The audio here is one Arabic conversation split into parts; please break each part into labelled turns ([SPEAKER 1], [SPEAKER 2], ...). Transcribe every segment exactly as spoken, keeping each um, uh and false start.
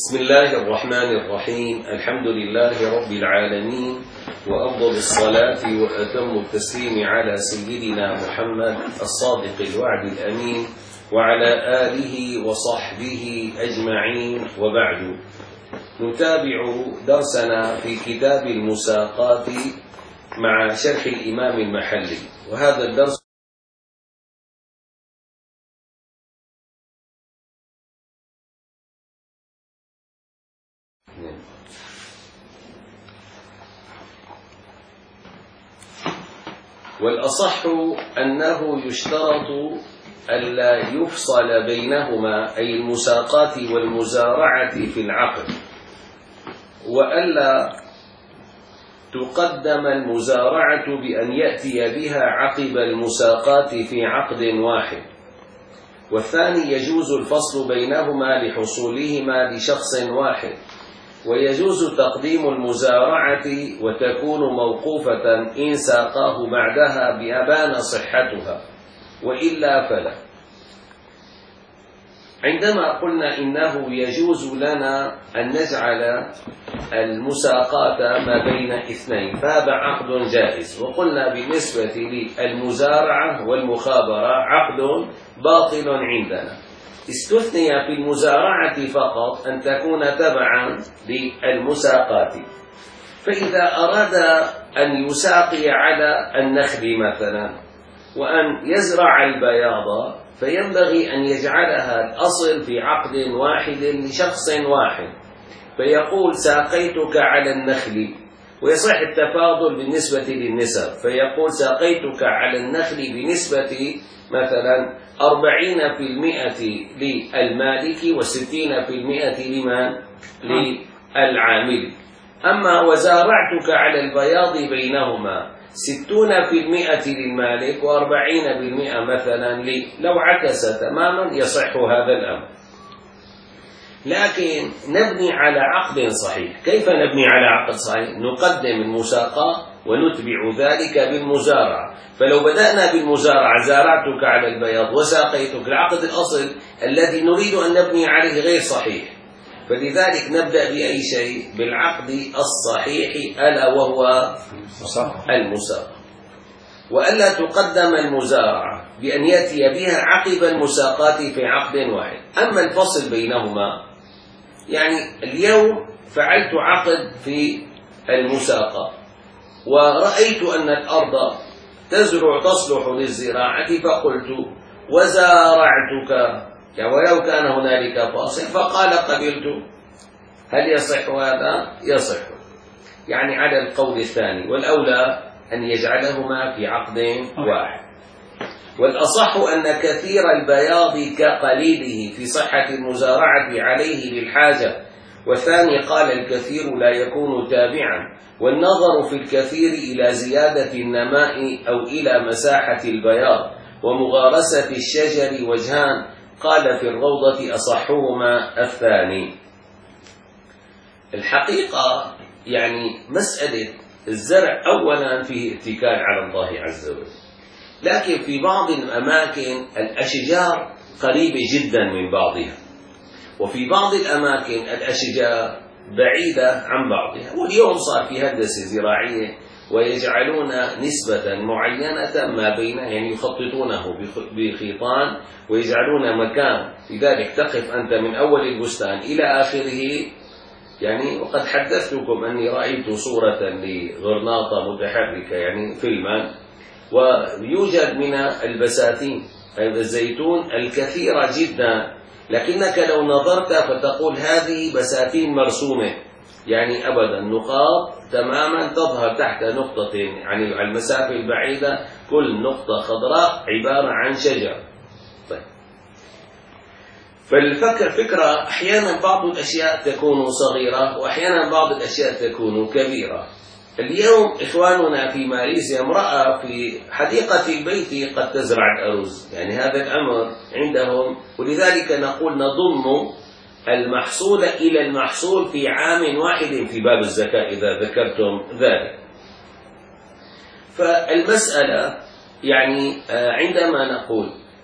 [SPEAKER 1] بسم الله الرحمن الرحيم. الحمد لله رب العالمين، وأفضل الصلاة وأتم التسليم على سيدنا محمد الصادق الوعد الأمين وعلى آله وصحبه أجمعين، وبعد. نتابع درسنا في كتاب المساقات مع شرح الإمام المحلي، وهذا الدرس والأصح أنه يشترط ألا يفصل بينهما، أي المساقات والمزارعة في العقد، وألا تقدم المزارعة بأن يأتي بها عقب المساقات في عقد واحد. والثاني يجوز الفصل بينهما لحصولهما لشخص واحد، ويجوز تقديم المزارعة وتكون موقوفة إن ساقاه بعدها بأبان صحتها، وإلا فلا. عندما قلنا إنه يجوز لنا أن نجعل المساقات ما بين اثنين فهذا عقد جائز، وقلنا بالنسبة للمزارعة والمخابرة عقد باطل عندنا. استثني في المزارعة فقط أن تكون تبعا للمساقات، فإذا أراد أن يساقي على النخل مثلا وأن يزرع البياض، فينبغي أن يجعلها الأصل في عقد واحد لشخص واحد، فيقول ساقيتك على النخل، ويصح التفاضل بالنسبة للنسب، فيقول ساقيتك على النخل بنسبة مثلا أربعين في المئة للمالك وستين في المئة لمن؟ للعامل. أما وزارعتك على البياض بينهما ستون في المئة للمالك وأربعين بالمئة مثلا لي، لو عكس تماما يصح هذا الأمر. لكن نبني على عقد صحيح. كيف نبني على عقد صحيح؟ نقدم المساقة ونتبع ذلك بالمزارعة. فلو بدأنا بالمزارعة زارعتك على البياض وساقيتك، العقد الأصل الذي نريد أن نبني عليه غير صحيح، فلذلك نبدأ بأي شيء؟ بالعقد الصحيح، ألا وهو المساقة. وألا تقدم المزارعة بأن يأتي بها عقب المساقات في عقد واحد. أما الفصل بينهما، يعني اليوم فعلت عقد في المساقة ورأيت أن الأرض تزرع تصلح للزراعة، فقلت وزارعتك، يعني ولو كان هنالك فاصل، فقال قبلت. هل يصح هذا؟ يصح، يعني على القول الثاني، والأولى أن يجعلهما في عقد واحد. والأصح أن كثير البياض كقليله في صحة المزارعة عليه للحاجة، والثاني قال الكثير لا يكون تابعا، والنظر في الكثير إلى زيادة النماء أو إلى مساحة البياض ومغارسة الشجر وجهان، قال في الروضة أصحهما الثاني. الحقيقة يعني مسألة الزرع أولا فيه اتكال على الله عز وجل، لكن في بعض الأماكن الأشجار قريبة جدا من بعضها، وفي بعض الأماكن الأشجار بعيدة عن بعضها. واليوم صار في هندسة زراعية ويجعلون نسبة معينة ما بين، يعني يخططونه بخيطان ويجعلون مكان، لذلك تقف أنت من أول البستان إلى آخره. يعني وقد حدثتكم أني رأيت صورة لغرناطة متحركة، يعني فيلما، ويوجد من البساتين الزيتون الكثيرة جدا، لكنك لو نظرت فتقول هذه بساتين مرسومة، يعني أبدا نقاط تماما تظهر تحت نقطة، يعني على المسافة البعيدة كل نقطة خضراء عبارة عن شجر. طيب. فالفكر فكرة أحيانا بعض الأشياء تكون صغيرة وأحيانا بعض الأشياء تكون كبيرة. اليوم إخواننا في ماليزيا امرأة في حديقة البيت قد تزرع الأرز، يعني هذا الأمر عندهم، ولذلك نقول نضم المحصول إلى المحصول في عام واحد في باب الزكاة إذا ذكرتم ذلك. فالمسألة يعني عندما نقول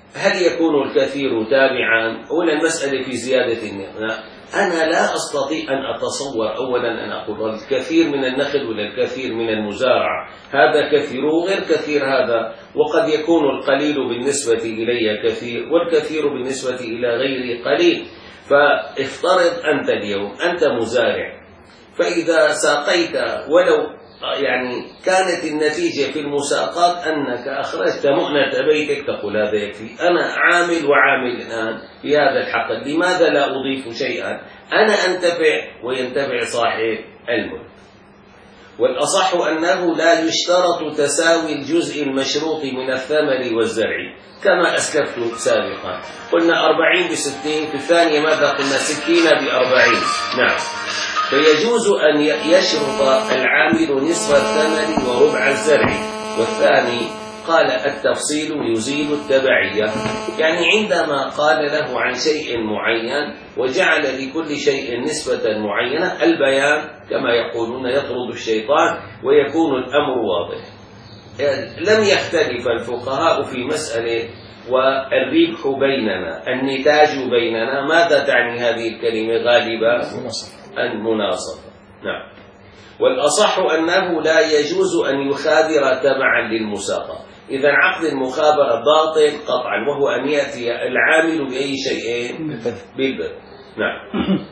[SPEAKER 1] هل يكون الكثير تابعا؟ أولا المسألة في زيادة النخل، أنا لا أستطيع أن أتصور أولا أن أقول الكثير من النخل ولا الكثير من المزارعة، هذا كثير وغير كثير هذا، وقد يكون القليل بالنسبة إلي كثير والكثير بالنسبة إلى غيري قليل. فافترض أنت اليوم أنت مزارع، فإذا ساقيت ولو يعني كانت النتيجة في المساقات أنك أخرجت مؤنة بيتك، تقول هذا يكفي، أنا عامل وعامل الآن في هذا الحقل، لماذا لا أضيف شيئا؟ أنا أنتفع وينتفع صاحب الملك. والأصح أنه لا يشترط تساوي الجزء المشروط من الثمر والزرع كما أسلفت سابقا، قلنا أربعين بستين، في الثانية ماذا قلنا؟ ستين بأربعين. نعم، فيجوز أن يشرط العامل نصف الثمن وربع الزرع. والثاني قال التفصيل يزيل التبعية، يعني عندما قال له عن شيء معين وجعل لكل شيء نسبة معينة، البيان كما يقولون يطرد الشيطان ويكون الأمر واضح. لم يختلف الفقهاء في مسألة والربح بيننا، النتاج بيننا، ماذا تعني هذه الكلمة غالبا؟ المناصفة. نعم. والأصح أنه لا يجوز أن يخابر تبعا للمساقة، إذا عقد المخابرة باطل قطعا، وهو أن يأتي العامل بأي شيء؟ بالبذل. نعم،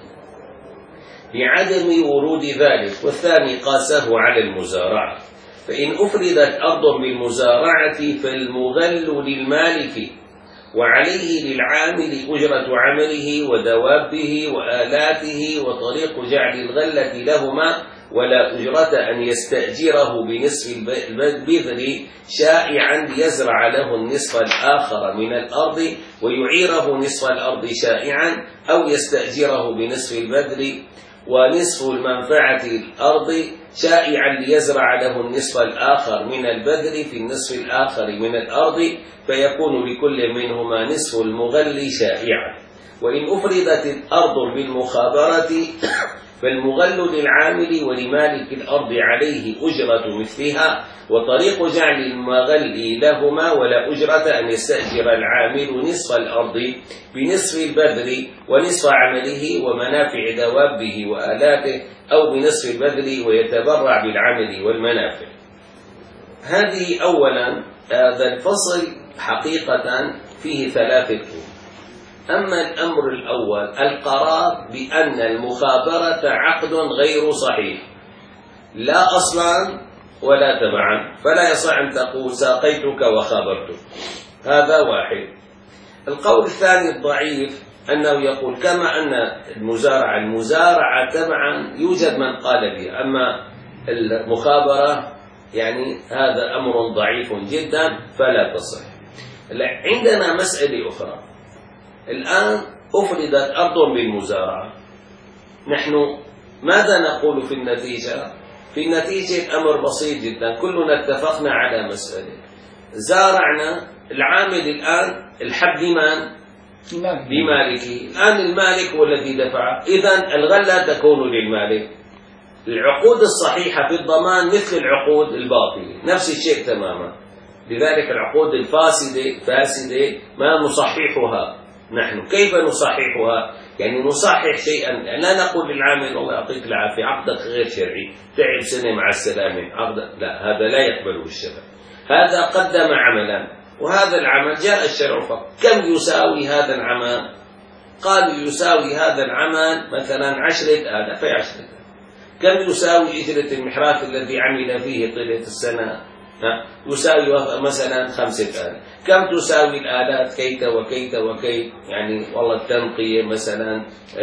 [SPEAKER 1] لعدم ورود ذلك. والثاني قاسه على المزارعة، فإن أفردت أرض بالمزارعة فالمغل للمالك وعليه للعامل أجرة عمله ودوابه وآلاته وطريق جعل الغلة لهما، ولا أجرة أن يستأجره بنصف البذر شائعا ليزرع له النصف الآخر من الأرض ويعيره نصف الأرض شائعا، أو يستأجره بنصف البذر ونصف المنفعة الأرض شائعا ليزرع له النصف الآخر من البذر في النصف الآخر من الأرض، فيكون لكل منهما نصف المغل شائعا. وإن أفردت الأرض بالمخابرة فالمغل للعامل ولمالك الأرض عليه أجرة مثلها، وطريق جعل المغل لهما، ولا أجرة أن يستأجر العامل نصف الأرض بنصف البذر ونصف عمله ومنافع دوابه وآلاته، أو بنصف البذر ويتبرع بالعمل والمنافع. هذه أولا. هذا الفصل حقيقة فيه ثلاثة أمور. أما الأمر الأول القرار بأن المخابرة عقد غير صحيح، لا أصلا ولا تبعا، فلا يصح أن تقول ساقيتك وخابرتك، هذا واحد. القول الثاني الضعيف أنه يقول كما أن المزارعة المزارعة تبعا يوجد من قال بها، أما المخابرة يعني هذا أمر ضعيف جدا فلا تصح. عندنا مسألة أخرى، الآن أفردت أرض بالمزارعة، نحن ماذا نقول في النتيجة؟ في النتيجة أمر بسيط جدا، كلنا اتفقنا على مسألة، زارعنا، العامل الآن الحب لمن؟ لمالكه، الآن المالك هو الذي دفع، إذن الغلة تكون للمالك. العقود الصحيحة في الضمان مثل العقود الباطلة، نفس الشيء تماما. لذلك العقود الفاسدة فاسدة ما نصححها نحن. كيف نصححها؟ يعني نصحح شيئا، لا نقول للعامل الله يعطيك العافية عقدك غير شرعي، تعب سنة مع السلامة عقدك، لا، هذا لا يقبله الشرع. هذا قدم عملا وهذا العمل جاء الشرع فقط. كم يساوي هذا العمل؟ قالوا يساوي هذا العمل مثلا عشرة آلاف، في عشرة. كم يساوي أجرة المحراث الذي عمل فيه طيلة السنة؟ يساوي مثلا خمسة آلاف. كم تساوي الآلات؟ كيت وكيت وكيت، يعني والله التنقية مثلا،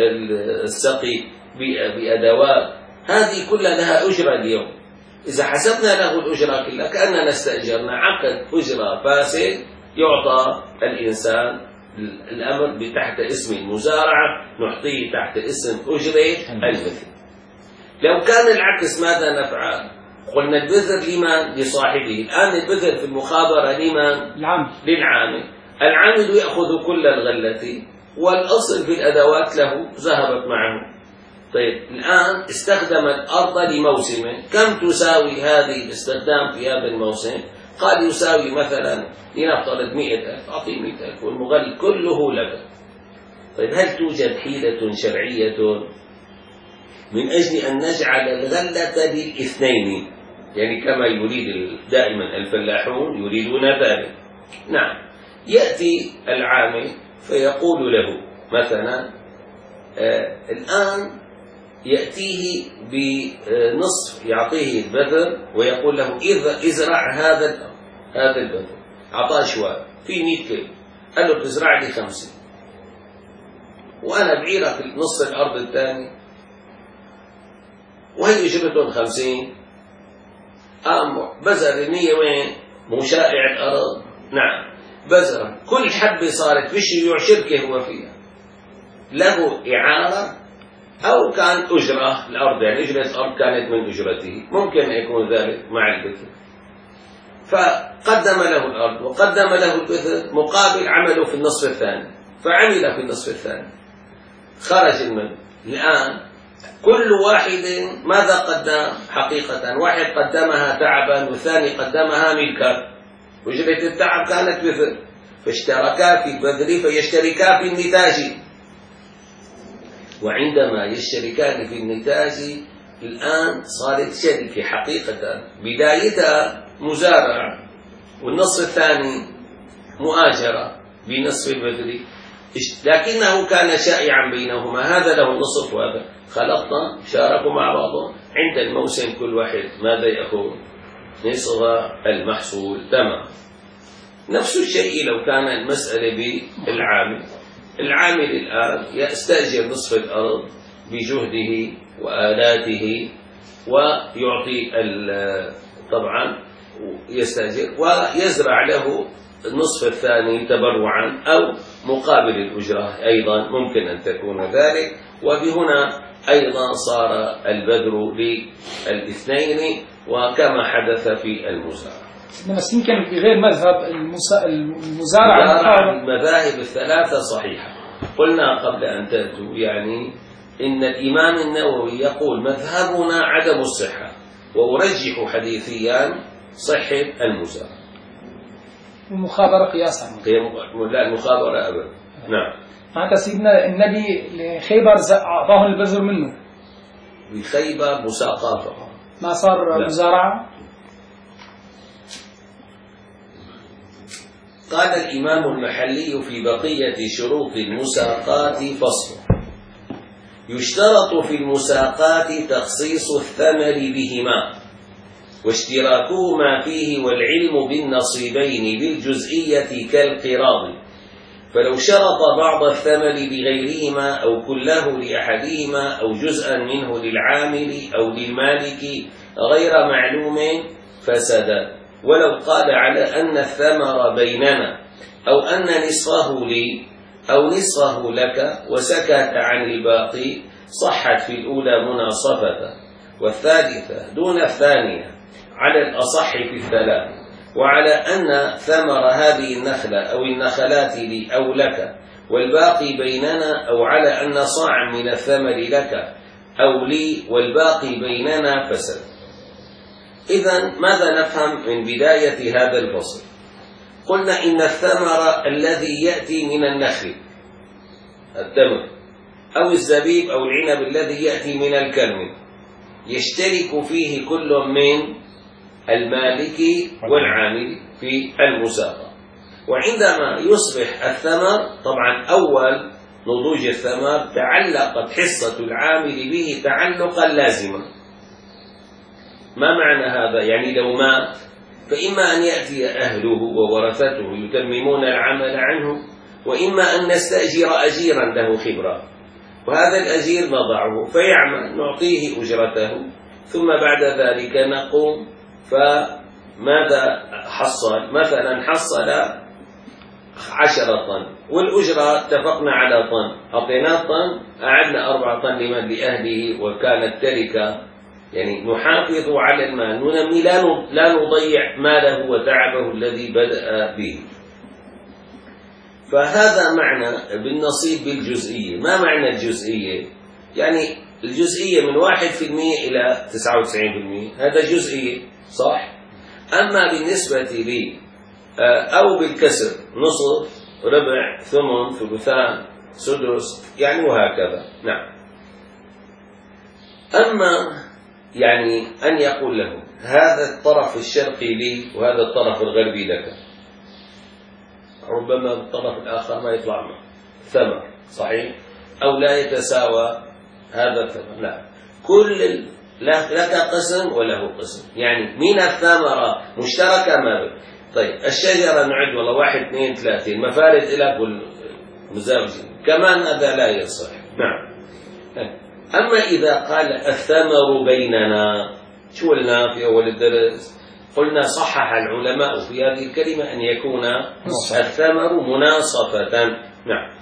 [SPEAKER 1] السقي بأدوات، هذه كلها لها أجرة اليوم. إذا حسبنا له الأجرة كلها كأننا استأجرنا عقد أجرة فاسد، يعطى الإنسان الأمر تحت اسم المزارعة، نعطيه تحت اسم أجرة البذر. لو كان العكس ماذا نفعل؟ قلنا البذر لمن؟ لصاحبه. الآن البذر في المخابرة لمن؟
[SPEAKER 2] العامل.
[SPEAKER 1] للعامل. العامل يأخذ كل الغلة والأصل في الأدوات له ذهبت معه. طيب الآن استخدم الأرض لموسم، كم تساوي هذه الاستخدام في هذا الموسم؟ قال يساوي مثلا لنفترض مئة ألف، أعطيه مئة ألف والمغل كله لك. طيب هل توجد حيلة شرعية من أجل أن نجعل الغلة للاثنين؟ يعني كما يريد دائما الفلاحون يريدون ذلك. نعم، يأتي العامل فيقول له مثلا آه الآن يأتيه بنصف، يعطيه البذر ويقول له إذا ازرع هذا هذا البذر، أعطاه شوال في مئة كيلو، قال له تزرع لي خمسين وأنا بعيرك نص الأرض الثاني وهي اجرتهم خمسين. قام بذر مية وين؟ مشائع الأرض. نعم، بذرة كل حبة صارت فيش يبيع شركة هو فيها، له إعارة أو كان أجرة الأرض، يعني أجرة الأرض كانت من أجرته، ممكن أن يكون ذلك مع البذر. فقدم له الأرض وقدم له البذر مقابل عمله في النصف الثاني، فعمل في النصف الثاني، خرج المن. الآن كل واحد ماذا قدم حقيقة؟ واحد قدمها تعبا والثاني قدمها ملكا، أجرة التعب كانت بذر، فاشتركا في البذر فيشتركا في النتاج. وعندما يشتركان في النتاج الآن صارت شركة حقيقة، بدايتها مزارعة والنصف الثاني مؤاجرة بنصف البذر، لكنه كان شائعا بينهما، هذا له النصف وهذا، خلطنا شاركوا مع بعضهم، عند الموسم كل واحد ماذا يأخذ؟ نصف المحصول. تمام. نفس الشيء لو كان المسألة بالعامل، العامل الآن يستأجر نصف الأرض بجهده وآلاته ويعطي طبعا يستأجر ويزرع له النصف الثاني تبرعا أو مقابل الأجرة، أيضا ممكن أن تكون ذلك. وبهنا أيضا صار البذر للاثنين وكما حدث في المزارعة.
[SPEAKER 2] بس يمكن في غير مذهب المزارعة
[SPEAKER 1] المذاهب الثلاثة صحيحة. قلنا قبل أن تأتوا يعني إن الإمام النووي يقول مذهبنا عدم الصحة، وأرجح حديثيا صحة المزارعة.
[SPEAKER 2] المخابرة قياسا،
[SPEAKER 1] لا المخابرة أبدا. نعم.
[SPEAKER 2] معناتها سيدنا النبي لخيبر أعطاهم البذر منه،
[SPEAKER 1] بخيبر مساقاته
[SPEAKER 2] ما صار لا. مزارعة.
[SPEAKER 1] قال الإمام المحلي في بقية شروط المساقات فصل: يشترط في المساقات تخصيص الثمر بهما واشتراكهما فيه والعلم بالنصيبين بالجزئية كالقراض، فلو شرط بعض الثمر بغيرهما أو كله لأحدهما أو جزءا منه للعامل أو للمالك غير معلوم فسد. ولو قال على أن الثمر بيننا أو أن نصفه لي أو نصفه لك وسكت عن الباقي صحت في الأولى مناصفة، والثالثة دون الثانية على الأصح في الثلاث. وعلى أن ثمر هذه النخلة أو النخلات لي أو لك والباقي بيننا، أو على أن صاع من الثمر لك أو لي والباقي بيننا فسد. إذن ماذا نفهم من بداية هذا الفصل؟ قلنا إن الثمر الذي يأتي من النخل التمر أو الزبيب أو العنب الذي يأتي من الكرم يشترك فيه كل من المالك والعامل في المساقة. وعندما يصبح الثمر، طبعا أول نضوج الثمر تعلقت حصة العامل به تعلقا لازما. ما معنى هذا؟ يعني لو مات فإما أن يأتي أهله وورثته يتممون العمل عنه، وإما أن نستأجر أجيرا له خبرة، وهذا الأجير نضعه فيعمل نعطيه أجرته، ثم بعد ذلك نقوم فماذا حصل؟ مثلا حصل عشرة طن والأجرة اتفقنا على طن، أعطيناه طن، أعدنا أربعة طن لمن لأهله وكانت تركة، يعني نحافظ على المال، ننمي، لا نضيع ماله وتعبه الذي بدأ به. فهذا معنى بالنصيب بالجزئية. ما معنى الجزئية؟ يعني الجزئية من واحد في المية إلى تسعة وتسعين في المية، هذا جزئية صح؟ أما بالنسبة لي أو بالكسر نصف ربع ثمن ثلثان سدس يعني وهكذا. نعم. أما يعني أن يقول له هذا الطرف الشرقي لي وهذا الطرف الغربي لك، ربما الطرف الآخر ما يطلع منه ثمر صحيح أو لا يتساوى هذا الثمر، لا، كل لك قسم وله قسم، يعني من الثمرة مشتركة ما بين. طيب الشجرة نعد والله واحد اثنين ثلاثة، المفارد إلى كل مزاوجين كمان هذا لا يصح. نعم. أما إذا قال الثمر بيننا، شو قلنا في أول الدرس؟ قلنا صحح العلماء في هذه الكلمة أن يكون الثمر مناصفة. نعم.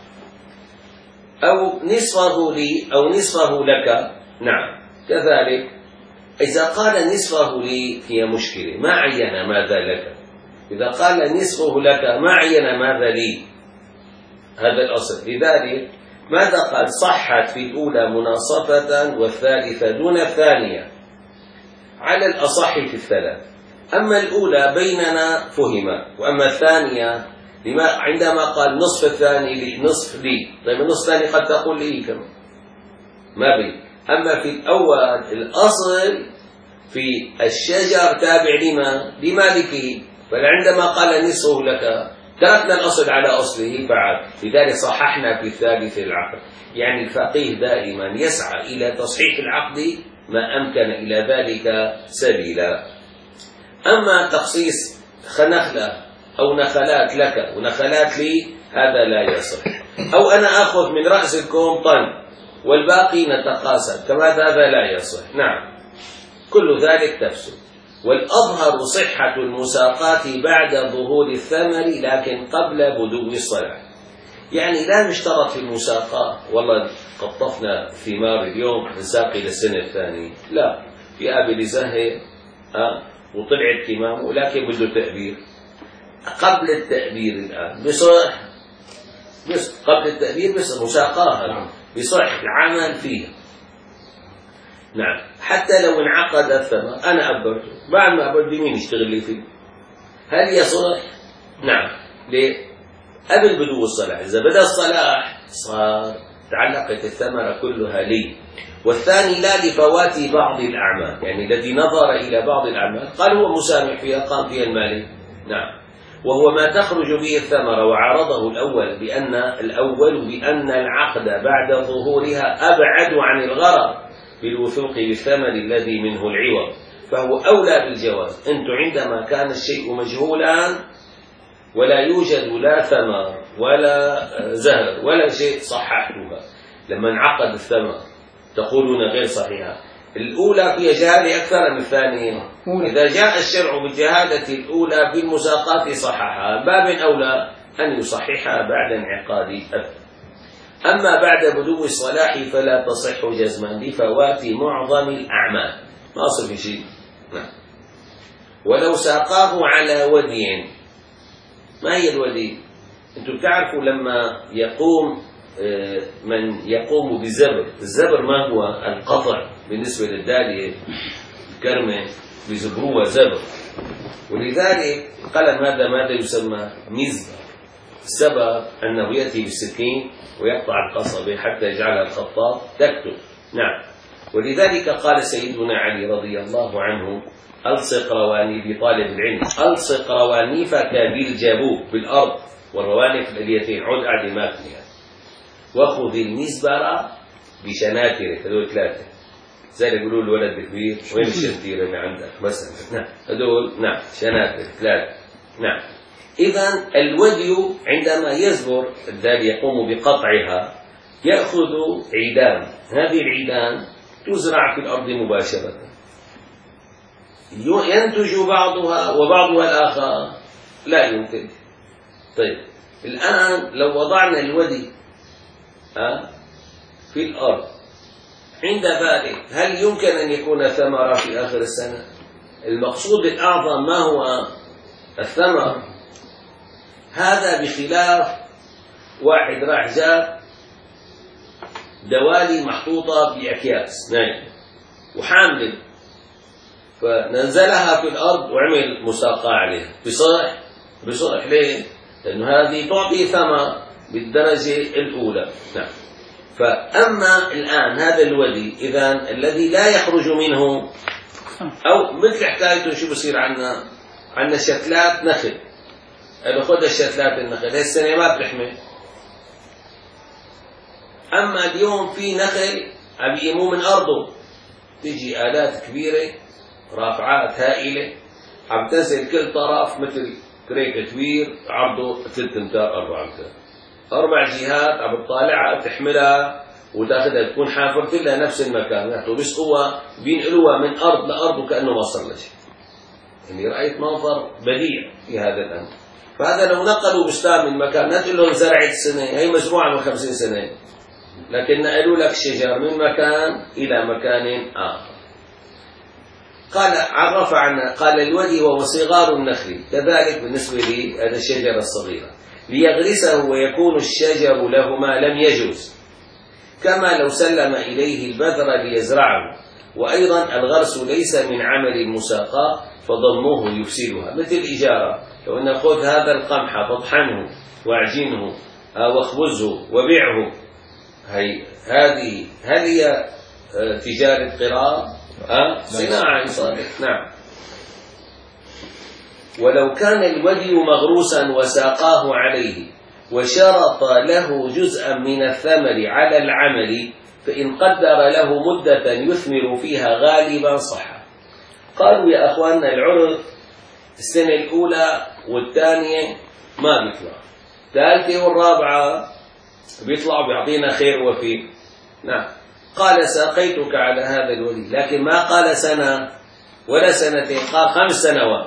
[SPEAKER 1] أو نصفه لي أو نصفه لك. نعم. كذلك إذا قال نصفه لي هي مشكلة، ما عين ماذا لك. إذا قال نصفه لك ما عين ماذا لي، هذا الأصل. لذلك ماذا قال؟ صحت في الأولى مناصفة والثالثة دون الثانية على الأصح في الثلاث. أما الأولى بيننا فهم، وأما الثانية لما عندما قال نصف الثاني لي نصف لي، طيب النصف الثاني قد تقول لي كم ما بي. أما في الأول الأصل في الشجر تابع لما لمالكه، فعندما قال نصفه لك تركنا الأصل على أصله فعل. لذلك صححنا في الثالث العقد. يعني الفقيه دائما يسعى إلى تصحيح العقد ما أمكن إلى ذلك سبيلا. أما تخصيص نخلة أو نخلات لك ونخلات لي هذا لا يصح. أو أنا أخذ من رأس الكوم طن والباقي نتقاسم كما هذا لا يصح. نعم. كل ذلك تفسد. والأظهر صحة المساقات بعد ظهور الثمر لكن قبل بدو الصلاح. يعني لا نشترط في المساقات والله قطفنا ثمار اليوم نساقي للسنة الثانية، لا، في أبل زهر أه وطلعت كمام ولكن بده تأبير قبل التأبير. الآن بصح بس قبل التأبير بس مساقاها بصح العمل فيها. نعم. حتى لو انعقد الثمر أنا أبرته بعد ما أبرت مين يشتغل لي فيه؟ هل يصح؟ نعم. ليه؟ قبل بدو الصلاح. إذا بدأ الصلاح صار تعلقت الثمرة كلها لي. والثاني لا لفوات بعض الأعمال، يعني الذي نظر إلى بعض الأعمال قال هو مسامح فيها قام فيها المالي. نعم. وهو ما تخرج به الثمرة. وعرضه الأول بأن الأول بأن العقد بعد ظهورها أبعد عن الغرض بالوثوق بالثمن الذي منه العوض، فهو أولى بالجواز. أنت عندما كان الشيء مجهولا ولا يوجد لا ثمر ولا زهر ولا شيء صححتها، لما انعقد الثمر تقولون غير صحيحة. الأولى فيها جهالة أكثر من الثانية. إذا جاء الشرع بالجهالة الأولى بالمساقات صححها، باب أولى أن يصححها بعد انعقاد الثمر. أما بعد بدو الصلاح فلا تصح جزما لفوات معظم الأعمال، ما أصل في شيء. نعم. ولو ساقاه على ودي. ما هي الودي؟ أنتم تعرفوا لما يقوم من يقوم بالزبر، الزبر ما هو؟ القطع بالنسبة للدالية الكرمة بزبروها زبر. ولذلك قال ماذا ماذا يسمى مزبر. السبب أنه يأتي بالسكين ويقطع القصبة حتى يجعلها الخطاط تكتب. نعم. ولذلك قال سيدنا علي رضي الله عنه ألصق رواني بطالب العلم، ألصق روانيفك بالجبوب بالأرض والروانف اليتين عد أعدماتها، وخذ المزبرة بشناتر. هذول ثلاثة زي اللي يقولوا الولد الكبير وين الشنتيرة اللي عندك مثلا. نعم. هذول نعم شناتر ثلاثة. نعم. إذن الودي عندما يزبر الذي يقوم بقطعها يأخذ عيدان، هذه العيدان تزرع في الأرض مباشرة، ينتج بعضها وبعضها الآخر لا ينتج. طيب الآن لو وضعنا الودي في الأرض عند ذلك هل يمكن أن يكون ثمرة في آخر السنة؟ المقصود الأعظم ما هو الثمر. هذا بخلاف واحد راح جاب دوالي محطوطة بأكياس نايم وحامل، فنزلها في الأرض وعمل مساقاة عليها بصح بصح ليه؟ لأنه هذه تعطي ثمر بالدرجة الأولى. نعم. فأما الآن هذا الودي إذا الذي لا يخرج منه، أو مثل حكايته شو بصير عنا عنا شتلات نخل، أنا خذ الشتلات النخل هاي السنة ما بتحمل. أما اليوم في نخل عم يقيموه من أرضه، تيجي آلات كبيرة رافعات هائلة عم تنزل كل طرف مثل كريك كبير عرضه ثلاث أمتار أربع أمتار، أربع جهات عم تطالعها تحملها وتاخذها تكون حافرت لها نفس المكان، يعني بس هو بينقلوها من أرض لأرض وكأنه ما صار له شيء. يعني رأيت منظر بديع في هذا الأمر. فهذا لو نقلوا بستان من مكان، لا تقول لهم زرعت السنة، هي مزروعة من خمسين سنة، لكن نقلوا لك شجر من مكان إلى مكان آخر. قال عرف عنا قال الودي وهو صغار النخل، كذلك بالنسبة لهذا الشجرة الصغيرة ليغرسه ويكون الشجر لهما لم يجوز، كما لو سلم إليه البذر ليزرعه. وأيضا الغرس ليس من عمل المساقاة فضموه يفسدها، مثل الإجارة، لو أن خذ هذا القمح فاطحنه واعجنه واخبزه وبيعه، هي هذه هل هي تجارة قرار؟ أه؟ صناعة صالح. نعم. ولو كان الودي مغروسا وساقاه عليه وشرط له جزءا من الثمر على العمل، فإن قدر له مدة يثمر فيها غالبا صح. قالوا يا أخواننا العرض السنة الأولى والثانية ما بيطلع، الثالثة والرابعة بيطلع بيعطينا خير وفي. نعم. قال ساقيتك على هذا الودي، لكن ما قال سنة ولا سنتين، قال خمس سنوات.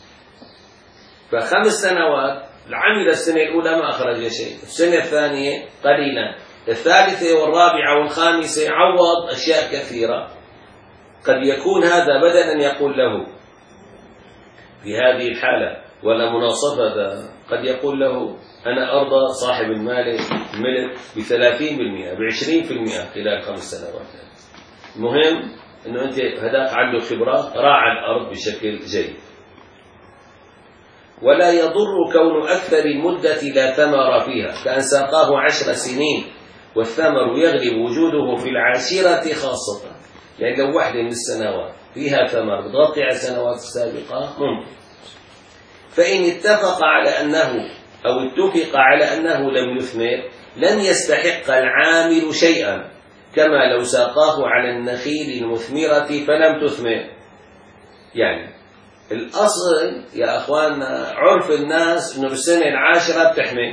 [SPEAKER 1] فخمس سنوات العمل السنة الأولى ما أخرج شيء، السنة الثانية قليلا، الثالثة والرابعة والخامسة عوض أشياء كثيرة. قد يكون هذا بدلا يقول له في هذه الحالة ولا مناصفة، قد يقول له أنا أرضى صاحب المال الملك بثلاثين بالمئة بعشرين في المئة خلال خمس سنوات. المهم أنه أنت هداك عنده خبرات، راعى الأرض بشكل جيد. ولا يضر كون أكثر المدة لا ثمر فيها، كأن ساقاه عشر سنين والثمر يغلب وجوده في العاشرة خاصة. يعني لو واحدة من السنوات فيها ثمر بتغطي على السنوات السابقة ممكن. فإن اتفق على أنه أو اتفق على أنه لم يثمر لم يستحق العامل شيئا، كما لو ساقاه على النخيل المثمرة فلم تثمر. يعني الأصل يا أخواننا عرف الناس أنه بالسنة العاشرة بتحمل.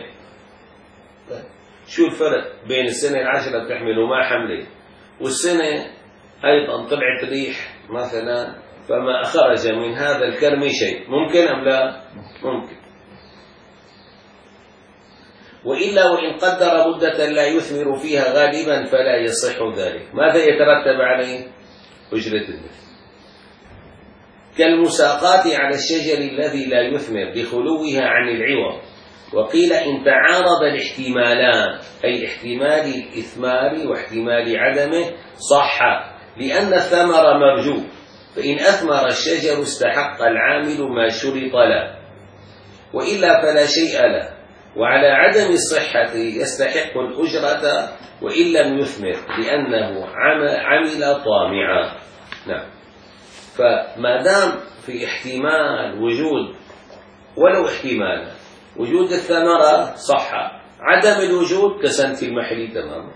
[SPEAKER 1] شو الفرق بين السنة العاشرة بتحمل وما حملت، والسنة أيضا طلعت ريح مثلا فما أخرج من هذا الكرم شيء، ممكن أم لا؟ ممكن. وإلا وإن قدر مدة لا يثمر فيها غالبا فلا يصح ذلك. ماذا يترتب عليه؟ أجرة المثل. كالمساقات على الشجر الذي لا يثمر لخلوها عن العوض. وقيل إن تعارض الاحتمالان، أي احتمال الإثمار واحتمال عدمه، صح، لأن الثمر مرجو، فإن أثمر الشجر استحق العامل ما شرط له، وإلا فلا شيء له. وعلى عدم الصحة يستحق الأجرة وإن لم يثمر، لأنه عمل طامعا. نعم. فما دام في احتمال وجود ولو احتمال وجود الثمرة صح، عدم الوجود كسنة المحل تماما.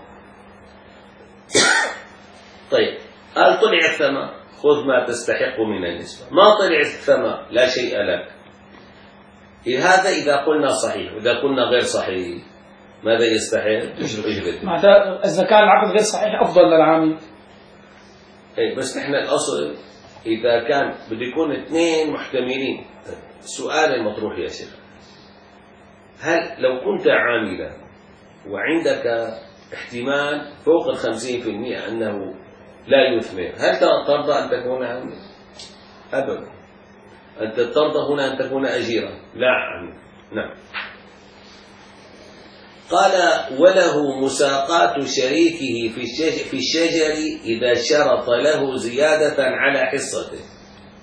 [SPEAKER 1] طيب قال طلع الثمر خذ ما تستحق من النسبة، ما طلع الثمر لا شيء لك. هذا إذا قلنا صحيح، وإذا قلنا غير صحيح ماذا يستحق؟
[SPEAKER 2] معناتها إذا كان العقد غير صحيح أفضل للعامل.
[SPEAKER 1] أي بس نحن الأصل إذا كان بده يكون اثنين محتملين. السؤال المطروح يا شيخ، هل لو كنت عاملا وعندك احتمال فوق الخمسين في المئة أنه لا يثمر، هل ترضى أن تكون عاملا؟ أبدا. أنت ترضى هنا أن تكون أجيرا؟ لا عاملا. نعم. قال وله مساقات شريكه في الشجر, في الشجر إذا شرط له زيادة على حصته.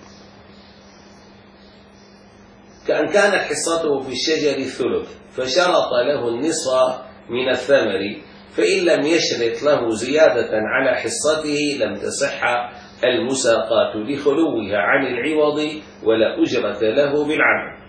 [SPEAKER 1] كأن كانت حصته في الشجر الثلث فشرط له النصف من الثمر، فإن لم يشرط له زيادة على حصته لم تصح المساقات لخلوها عن العوض ولا أجرة له بالعمل.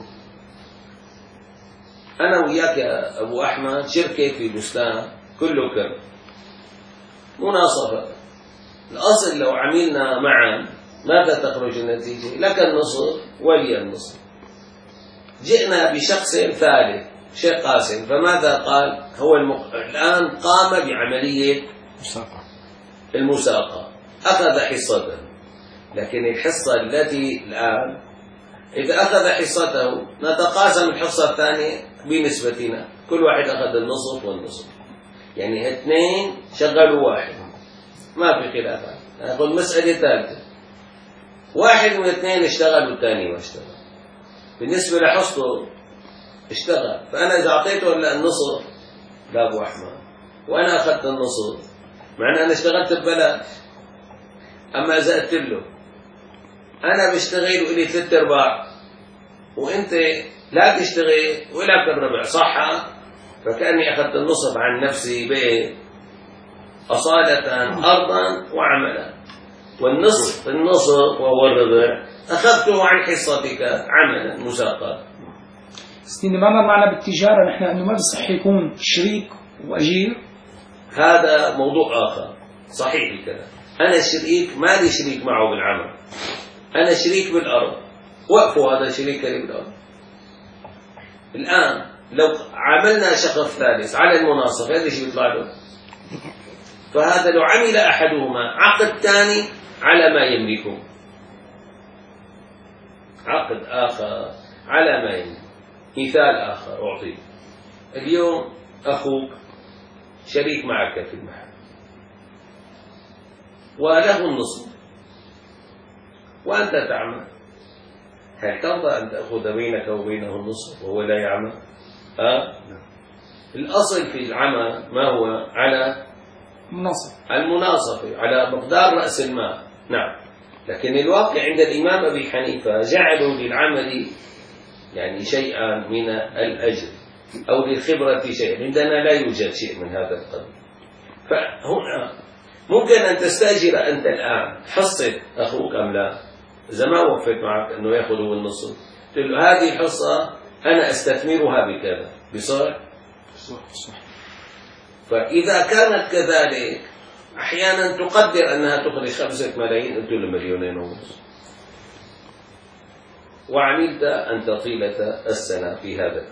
[SPEAKER 1] أنا وياك يا أبو أحمد شركة في بستان كله كرم، مناصفة، الأصل لو عملنا معا ماذا تخرج النتيجة؟ لك النصف ولي النصف. جئنا بشخص ثالث شيخ قاسم، فماذا قال؟ هو المق... الآن قام بعملية المساقة، أخذ حصته، لكن الحصة التي الآن إذا أخذ حصته نتقاسم الحصة الثانية بنسبتنا، كل واحد أخذ النصف والنصف، يعني اثنين شغلوا واحد، ما في خلافات. نأخذ مسألة ثالثة، واحد من اثنين اشتغل والثاني ما اشتغل، بالنسبة لحصته اشتغل، فأنا إذا أعطيته النصف لأبو أحمد وأنا أخذت النصف معنى أنا اشتغلت ببلاش. أما إذا قلت له أنا بشتغل وإلي ثلاث أرباع وأنت لا تشتغل ولا بالربع، صح؟ فكأني أخذت النصف عن نفسي بإيه؟ أصالة أرضا وعملا، والنصف النصف وهو الربع أخذته عن حصتك عملا مساقا.
[SPEAKER 2] سيدي ما معنى بالتجارة نحن أنه ما بصح يكون شريك وأجير؟
[SPEAKER 1] هذا موضوع آخر، صحيح الكلام. أنا شريك، ما لي شريك معه بالعمل، أنا شريك بالأرض، وقفوا هذا شريك لي بالأرض. الآن لو عملنا شخص ثالث على المناصف هذا شيء بيطلع له، فهذا لو عمل أحدهما عقد ثاني على ما يملكه، عقد آخر على ما يملكه. مثال آخر أعطيه، اليوم أخوك شريك معك في المحل وله النصف وأنت تعمل، هل ترضى أن تأخذ بينك وبينه النصف وهو لا يعمل؟ أه؟ الأصل في العمل ما هو؟ على
[SPEAKER 2] مناصف
[SPEAKER 1] المناصفة، على مقدار رأس المال. نعم، لكن الواقع عند الإمام أبي حنيفة جعلوا للعمل يعني شيئا من الأجر أو للخبرة شيء، عندنا لا يوجد شيء من هذا القبيل. فهنا ممكن أن تستأجر أنت الآن حصة أخوك أم لا؟ إذا ما وفت معك أنه يأخذ النصف تقول له هذه الحصة أنا أستثمرها بكذا، بصح؟
[SPEAKER 2] صح صح.
[SPEAKER 1] فإذا كانت كذلك أحيانا تقدر أنها تخرج خمسة ملايين، قلت له مليونين ونصف، وعملت أنت طيلة السنة في هذا.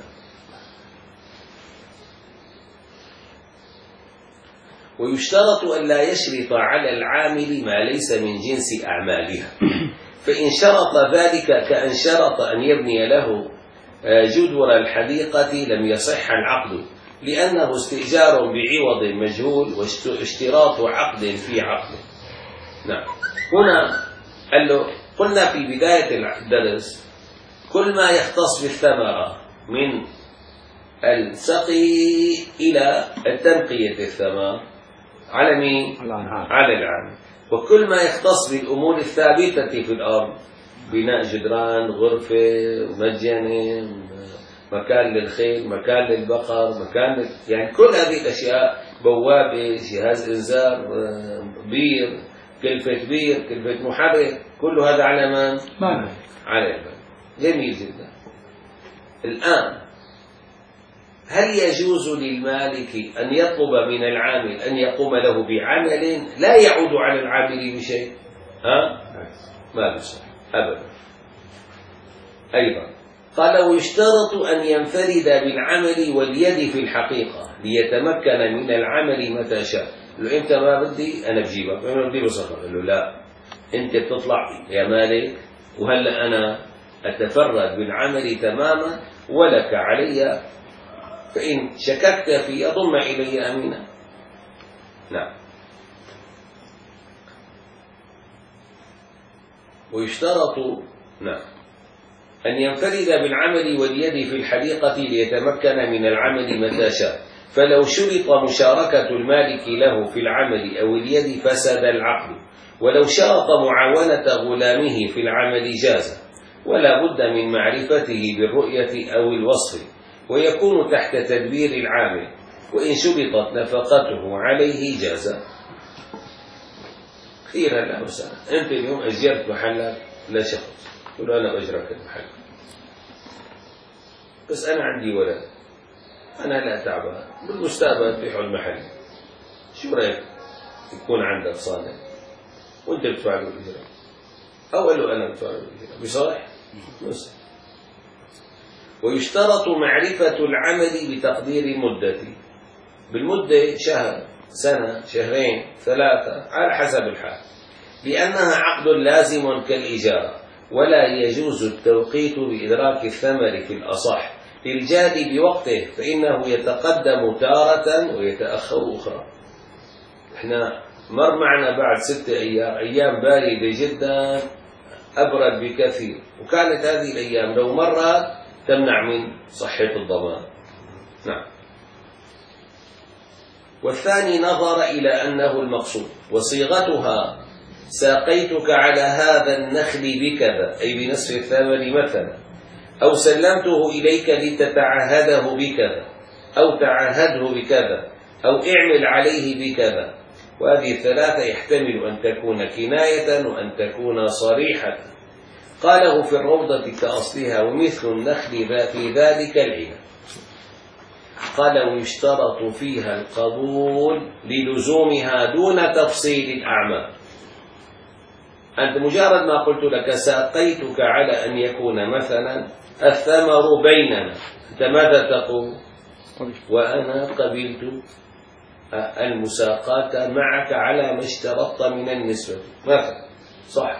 [SPEAKER 1] ويشترط أن لا يشرط على العامل ما ليس من جنس أعمالها، فإن شرط ذلك كأن شرط أن يبني له جدور الحديقة لم يصح العقد، لأنه استئجار بعوض مجهول واشتراط عقد في عقد. نعم، هنا قال له قلنا في بداية الدرس كل ما يختص بالثمرة من السقي إلى تنقية الثمر على مين؟ على العامل. وكل ما يختص بالأمور الثابتة في الأرض، بناء جدران، غرفة، مجنة، مكان للخيل، مكان للبقر، مكان يعني كل هذه الأشياء، بوابة، جهاز إنذار، بير، كلفة بير، كلفة محرك، كل هذا على من؟
[SPEAKER 2] مالك.
[SPEAKER 1] على المال. جميل جدا. الآن هل يجوز للمالك أن يطلب من العامل أن يقوم له بعمل لا يعود على العامل بشيء؟ ها؟ ما بصح أبدا. أيضا قال ويشترط أن ينفرد بالعمل واليد في الحقيقة ليتمكن من العمل متى شاء. له أنت ما بدي أنا بجيبك، أنا بدي بصفر. قال له لا، أنت بتطلع يا مالك وهلأ أنا أتفرد بالعمل تماما ولك علي، فإن شككت في أضم إلي أمينا. نعم. ويشترط نعم أن ينفرد بالعمل واليد في الحديقة ليتمكن من العمل متى شاء، فلو شرط مشاركة المالك له في العمل أو اليد فسد العقد، ولو شرط معاونة غلامه في العمل جاز، ولا بد من معرفته بالرؤية أو الوصف، ويكون تحت تدبير العامل، وإن شرطت نفقته عليه جاز. خيرا له سنة. أنت اليوم أجرت محلك لشخص، تقول أنا بأجرك المحل، بس أنا عندي ولد، أنا لا تعبان، بالمستقبل بيحوا المحل، شو رأيك يكون عندك صانع وأنت بتدفع له الأجرة؟ أو قال له أنا بدفع له الأجرة، بصالح؟ بصالح. ويشترط معرفة العمل بتقدير مدته، بالمدة شهر، سنة، شهرين، ثلاثة، على حسب الحال، لأنها عقد لازم كالإجارة، ولا يجوز التوقيت بإدراك الثمر في الأصح للجاد بوقته، فإنه يتقدم تارة ويتأخر أخرى. إحنا مر معنا بعد ستة أيام أيام باردة جدا، أبرد بكثير، وكانت هذه الأيام لو مرت تمنع من صحة الضمان. نعم. والثاني نظر إلى أنه المقصود، وصيغتها ساقيتك على هذا النخل بكذا، أي بنصف الثمر مثلا، أو سلمته إليك لتتعهده بكذا، أو تعهده بكذا، أو اعمل عليه بكذا. وهذه الثلاثة يحتمل أن تكون كناية وأن تكون صريحة. قاله في الروضة كأصلها، ومثل النخل في ذلك العنب. قال ويشترط فيها القبول للزومها دون تفصيل الأعمال. أنت مجرد ما قلت لك ساقيتك على أن يكون مثلا الثمر بيننا، أنت ماذا تقول؟ وأنا قبلت المساقات معك على ما اشترطت من النسبة مثلا، صح؟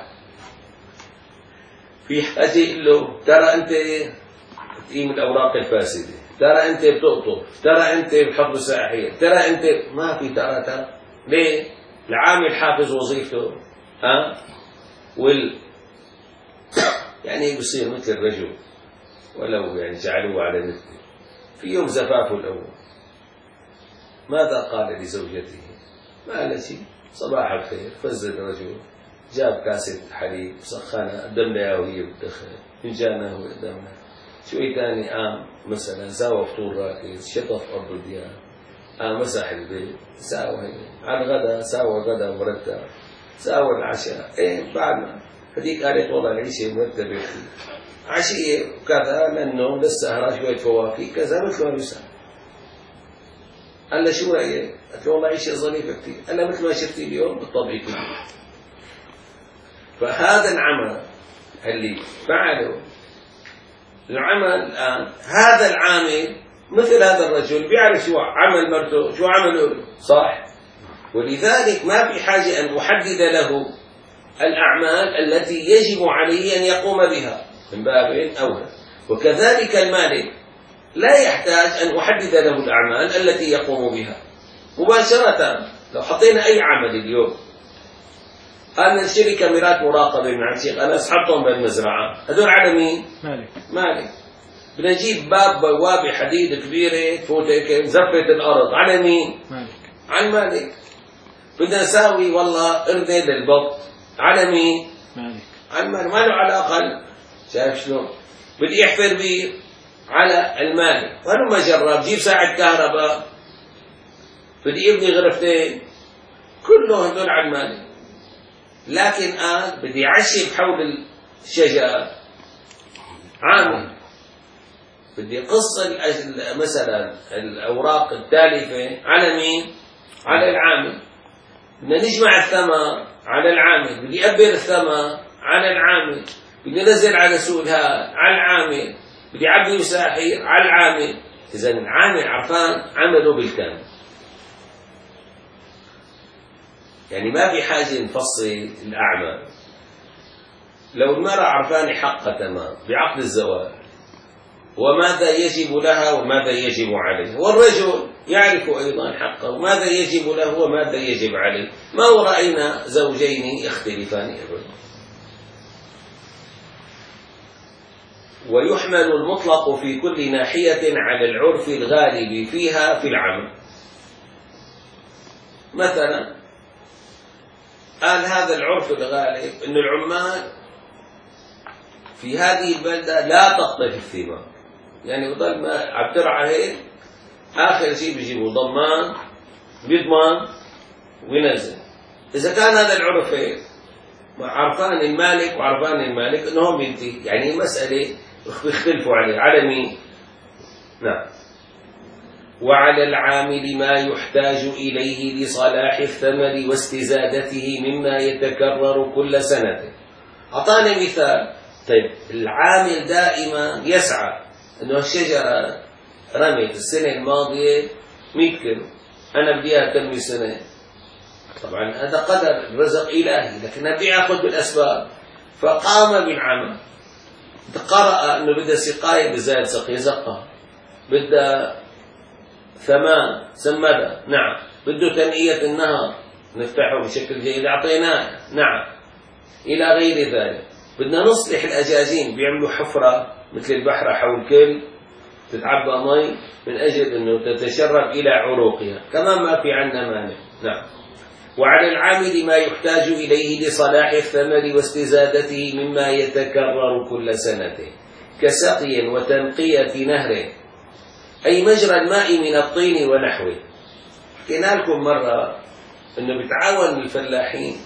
[SPEAKER 1] في حاجة له ترى أنت تقيم الأوراق الفاسدة، ترى أنت بتقطف، ترى أنت بتحط مساحية، ترى أنت ما في ترى ترى. ليه؟ العامل حافظ وظيفته، ها؟ وال يعني بصير مثل الرجل، ولو يعني جعلوه على مثله في يوم زفافه الأول، ماذا قال لزوجته؟ ما له شيء، صباح الخير، فز الرجل، جاب كاسة حليب سخنها قدم لها وهي بتدخن، فنجانها وهي قدامها، شوي ثاني قام مثلا ساوى فطور راكز، شطف أرض الديان، قام مسح البيت، ساوى على الغداء، ساوى غدا مرتب، ساوى العشاء. ايه بعد ما هذيك قالت والله العشاء مرتبة، عشية وكذا للنوم للسهرة شوية فواكه كذا مثل ما يسمى. قال له شو رأيك؟ قلت له والله عشاء ظريفة كثير. قال له مثل ما شفتي اليوم بالطبيعي كله. فهذا العمل اللي فعله العمل الآن، هذا العامل مثل هذا الرجل بيعرف شو عمل مرته، شو عمله، صح؟ ولذلك ما في حاجة أن أحدد له الأعمال التي يجب عليه أن يقوم بها من باب أولى. وكذلك المالك لا يحتاج أن أحدد له الأعمال التي يقوم بها مباشرة. لو حطينا أي عمل اليوم، أنا نشتري كاميرات مراقبة من عند شيخ أنا أسحبهم بالمزرعة، هذول على مين؟ مالك. مالك. بدنا نجيب باب بوابة حديد كبيرة تفوت هيك زفت الأرض، على مين؟ مالك. على المالك. بدنا نساوي والله قردة للبط، على مين؟ مالك. على المالك. ما له علاقة. شايف شلون؟ بدي يحفر بير، على المالك. وهلما جرب جيب ساعة كهرباء، بدي يبني غرفتين، كلهم هذول على المالك. لكن الآن بدي عشب حول الشجر، عامل بدي قص مثلا الأوراق التالفة، على مين؟ على العامل. بدنا نجمع الثمر، على العامل. بدي أبر الثمر، على العامل. بدي نزل على سوق الهاد، على العامل. بدي عبي مساحير، على العامل. إذا العامل عرفان عمله بالكامل. يعني ما في حاجة نفصل الأعمال. لو المرأة عرفانة حقها تمام بعقد الزواج، وماذا يجب لها وماذا يجب عليه، والرجل يعرف أيضا حقه وماذا يجب له وماذا يجب عليه، ما رأينا زوجين يختلفان أبدا. ويحمل المطلق في كل ناحية على العرف الغالب فيها في العمل. مثلا قال هذا العرف الغالب أن العمال في هذه البلدة لا تقطف الثمار، يعني بضل ما عم ترعى هيك، آخر شيء بيجيبوا ضمان بيضمن وينزل. إذا كان هذا العرف هيك عرفان المالك وعرفان المالك إنهم ينتهي، يعني مسألة بيختلفوا عليه على مين؟ نعم. وعلى العامل ما يحتاج إليه لصلاح الثمر واستزادته مما يتكرر كل سنة. أعطانا مثال. طيب العامل دائما يسعى إنه الشجرة رمت السنة الماضية مئة كيلو، أنا بدي إياها تنمي سنة. طبعا هذا قدر رزق إلهي، لكن بدي أخذ بالأسباب. فقام بالعمل، قرأ إنه بدها سقاية بزايد سقي زقها، بدها ثمان سمدها، نعم، بده تنقية النهر نفتحه بشكل جيد أعطيناه، نعم، إلى غير ذلك. بدنا نصلح الأجاجين، بيعملوا حفرة مثل البحرة حول كل تتعبى مي من أجل أنه تتشرب إلى عروقها، كمان ما في عنا مانع. نعم. وعلى العامل ما يحتاج إليه لصلاح الثمر واستزادته مما يتكرر كل سنة كسقي وتنقية نهر، أي مجرى الماء من الطين ونحوه. حكينا لكم مرة أنه بتعاون الفلاحين،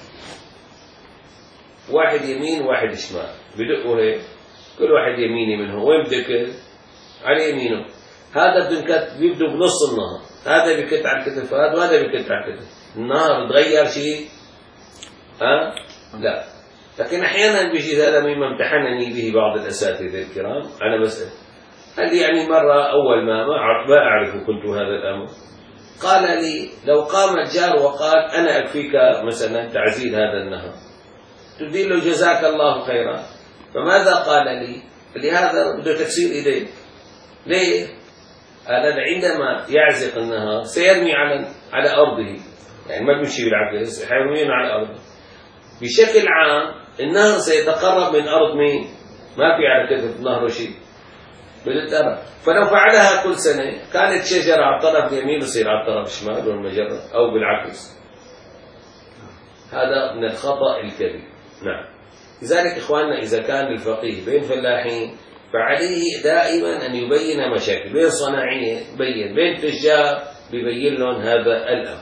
[SPEAKER 1] واحد يمين واحد شمال، بدقوا هيك كل واحد يميني منهم، وين بدك؟ على يمينه. هذا بنكت بيبدو بنص النهر، هذا بكت على الكتف هذا وهذا بكت على الكتف. النهر تغير شيء؟ ها؟ لا. لكن أحيانا بيجي هذا مما امتحنني به بعض الأساتذة الكرام، أنا بسأل قال لي يعني مرة أول ما ما أعرف, ما أعرف كنت هذا الأمر، قال لي لو قام الجار وقال أنا أكفيك مثلا تعزيل هذا النهر، تدين له جزاك الله خيرا، فماذا قال لي؟ لهذا بده تكسير إيديك. ليه؟ هذا عندما يعزق النهر سيرمي على على أرضه، يعني ما بيمشي بالعكس، حيرمينه على أرضه. بشكل عام النهر سيتقرب من أرض مين؟ ما في على كتف النهر شيء بالترى. فلو فعلها كل سنة كانت شجرة على الطرف اليمين وتصير على الطرف الشمال والمجرة، أو بالعكس. هذا من الخطأ الكبير. نعم. لذلك إخواننا إذا كان الفقيه بين فلاحين فعليه دائما أن يبين مشاكل، بين صناعية بين، بين تجار بيبين لهم هذا الأمر.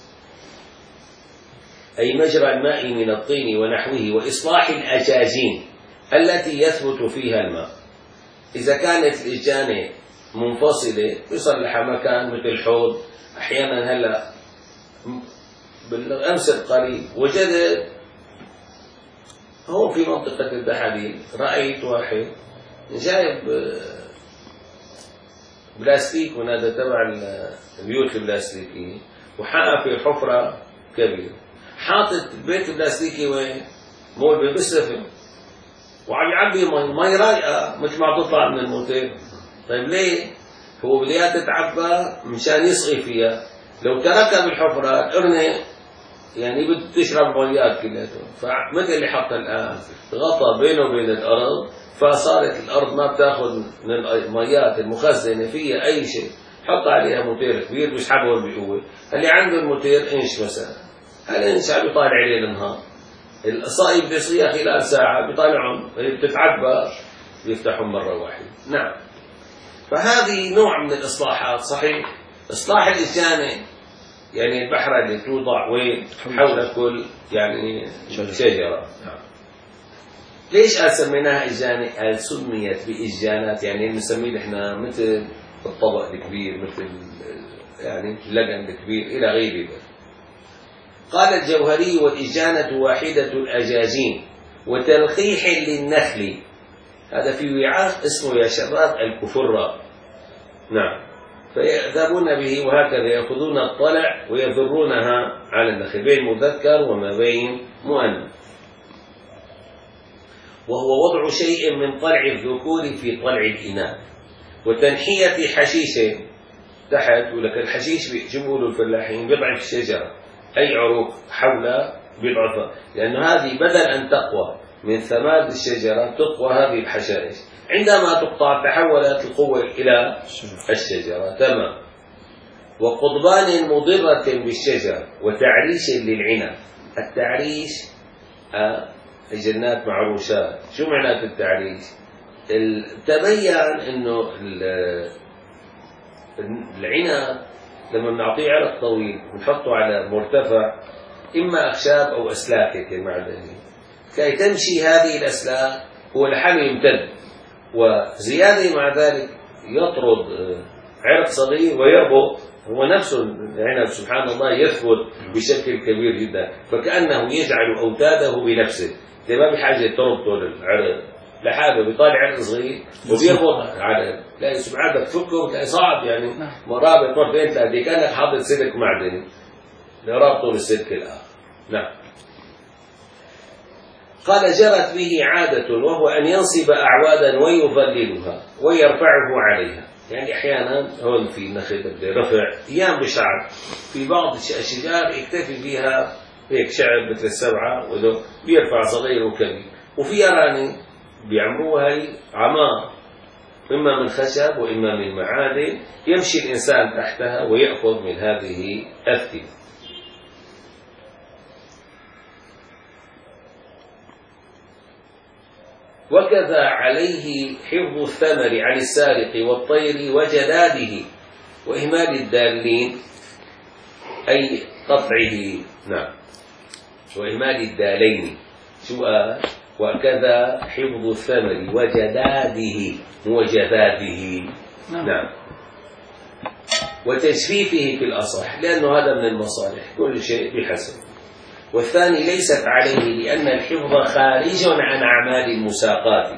[SPEAKER 1] أي مجرى الماء من الطين ونحوه، وإصلاح الأجاجين التي يثبت فيها الماء. إذا كانت الإجانة منفصلة يصلحها مكان مثل حوض. أحيانا هلا بالأمس القريب وجدت هو في منطقة الدحابيل، رأيت واحد جايب بلاستيك، ونادى تبع البيوت البلاستيكية، وحافر حفرة كبيرة، حاطط البيت البلاستيكي وين؟ مول بالسفن، وعم يعبي مي، مي رايقة مثل ما تطلع من الموتيل. طيب ليه؟ هو بده اياها تتعبى مشان يسقي فيها، لو تركها بالحفرة القرنة يعني بده تشرب ميات كلياتهم. فمثل اللي حط الآن غطى بينه وبين الأرض، فصارت الأرض ما بتاخذ من الميات المخزنة فيها أي شيء. حط عليها موتير كبير بيسحبهم بقوة. اللي عنده الموتير إنش مثلا، هالإنش عم يطالع عليه النهار، الصائب بيصيها خلال ساعة بيطالعهم، بتتعبى بيفتحهم مرة واحدة. نعم. فهذه نوع من الإصلاحات. صحيح إصلاح الإجانة يعني البحرة اللي توضع وين؟ حول كل يعني شجرة. ليش قال سميناها إجانة؟ قال سميت بإجانات، يعني بنسميه نحن مثل الطبق الكبير، مثل يعني اللبن الكبير إلى غير ذلك. قال الجوهري: والإجانة واحدة الأجاجين وتلقيح للنخل، هذا في وعاء اسمه يا شراط الكفرة. نعم. فيذهبون به وهكذا يأخذون الطلع ويذرونها على النخل، بين مذكر وما بين مؤنث. وهو وضع شيء من طلع الذكور في طلع الإناث، وتنحية حشيش تحت، ولك الحشيش بيجيبوا له الفلاحين بضعة الشجرة، أي عروق حول بضعة، لأن هذه بدل أن تقوى من ثماد الشجرة تقوى هذه الحشائش، عندما تقطع تحولت القوة إلى الشجرة. تمام. وقضبان مضرة بالشجر وتعريش للعنب. التعريش جنات معروشات. شو معنات التعريش؟ تبين انه العنب لما بنعطيه عرق طويل بنحطه على مرتفع اما اخشاب او اسلاك معدنيه، كي تمشي هذه الاسلاك هو الحمل يمتد، وزياده مع ذلك يطرد عرق صغير ويربط هو نفسه العنب سبحان الله يثبت بشكل كبير جدا، فكأنه يجعل أوتاده بنفسه، ما بحاجة تربطه للعرق لحاله، بيطالع عرق صغير وبيربط على لا سبحان الله تفكه وتلاقي صعب يعني مرابط مرتين ثلاثة كأنك حاطط سلك معدني لرابطه بالسلك الآخر. نعم. قال جرت به عادة وهو أن ينصب أعوادا ويظللها ويرفعه عليها، يعني أحيانا هون في نخل رفع أيام بشعر، في بعض الأشجار يكتفي بها هيك شعر مثل السبعة وذو بيرفع صغير وكبير، وفي أراني بيعمروها عمار إما من خشب وإما من معادن يمشي الإنسان تحتها ويأخذ من هذه الثمار. وكذا عليه حفظ الثمر عن السارق والطير وجلاده وإهمال الدالين أي قطعه. نعم. وإهمال الدالين شو قال؟ وكذا حفظ الثمر وجلاده وجذاده. نعم. نعم. وتجفيفه في الأصح لأنه هذا من المصالح كل شيء بحسب. والثاني ليست عليه لأن الحفظ خارج عن أعمال المساقات.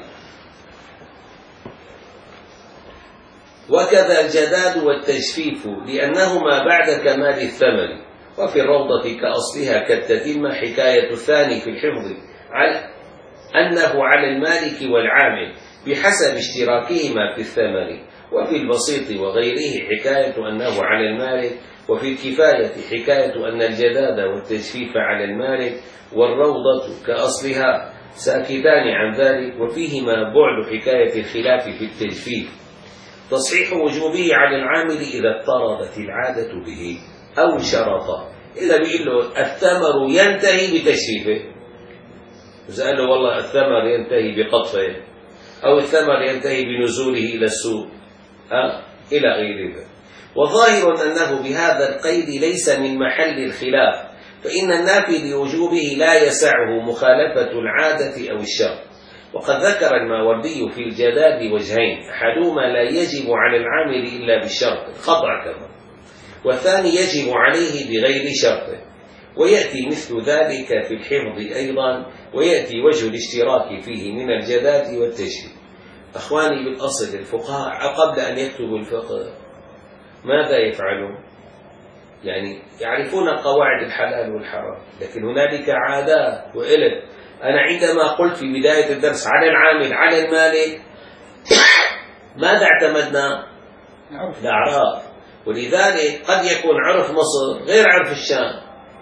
[SPEAKER 1] وكذا الجداد والتجفيف لأنهما بعد كمال الثمن. وفي الروضة كأصلها كالتتمة حكاية الثاني في الحفظ على أنه على المالك والعامل بحسب اشتراكهما في الثمن. وفي البسيط وغيره حكاية أنه على المالك. وفي الكفاية حكاية أن الجداد والتجفيف على المالك. والروضة كأصلها ساكتان عن ذلك. وفيهما بعد حكاية الخلاف في التجفيف. تصحيح وجوبه على العامل إذا اضطردت العادة به أو شرط. إذا بيقول له الثمر ينتهي بتجفيفه، إذا قال له والله الثمر ينتهي بقطفه أو الثمر ينتهي بنزوله إلى السوق أه؟ إلى غير ذلك. وظاهر أنه بهذا القيد ليس من محل الخلاف، فإن النافي لوجوبه لا يسعه مخالفة العادة أو الشرط. وقد ذكر الماوردي في الجداد وجهين، أحدهما لا يجب على العامل إلا بالشرط القطع كما، والثاني يجب عليه بغير شرط. ويأتي مثل ذلك في الحفظ أيضا، ويأتي وجه الاشتراك فيه من الجداد والتجفيف. أخواني بالأصل الفقهاء قبل أن يكتبوا الفقه ماذا يفعلون؟ يعني يعرفون قواعد الحلال والحرام، لكن هنالك عادات وإلت. أنا عندما قلت في بداية الدرس على العامل على المالك ماذا اعتمدنا؟ الأعراف، ولذلك قد يكون عرف مصر غير عرف الشام،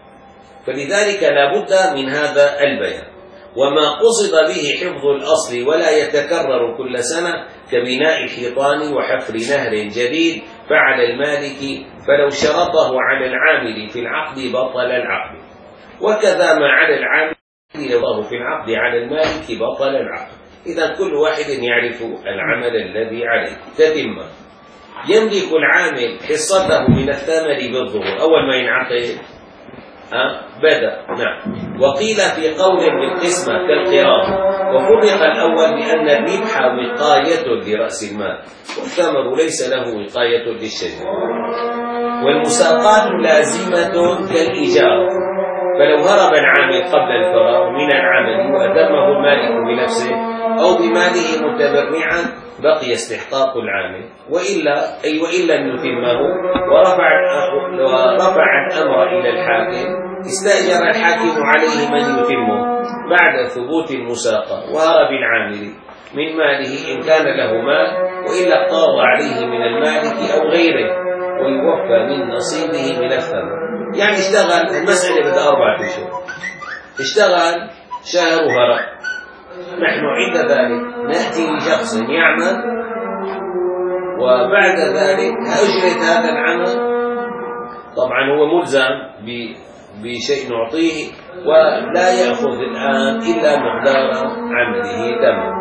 [SPEAKER 1] فلذلك لا بد من هذا البيان. وما قصد به حفظ الأصل ولا يتكرر كل سنة كبناء حيطان وحفر نهر جديد فعلى المالك، فلو شرطه على العامل في العقد بطل العقد. وكذا ما على العامل يضاه في العقد على المالك بطل العقد. إذا كل واحد يعرف العمل الذي عليه. تتم. يملك العامل حصته من الثمر بالظهور أول ما ينعقد أه؟ بدأ. نعم. وقيل في قول بالقسمة كالقراء. وفرق الأول بأن الربح وقاية لرأس المال، والثمر ليس له وقاية للشجر. والمساقات لازمة كالإيجار، فلو هرب العامل قبل الفراغ من العمل وأتمه المالك بنفسه أو بماله متبرعا بقي استحقاق العامل، وإلا أي وإن لم يتمه ورفع ورفع الأمر إلى الحاكم استأجر الحاكم عليه من يتمه بعد ثبوت المساقة، وهرب العامل من ماله إن كان له مال، وإلا اقتاض عليه من المالك أو غيره ويوفى من نصيبه من الثمر. يعني اشتغل المسألة بدأ أربعة أشهر، اشتغل شهر وهرب. نحن عند ذلك نأتي لشخص يعمل وبعد ذلك أجرة هذا العمل طبعا هو ملزم بشيء نعطيه ولا يأخذ الآن إلا مقدار عمله تمام.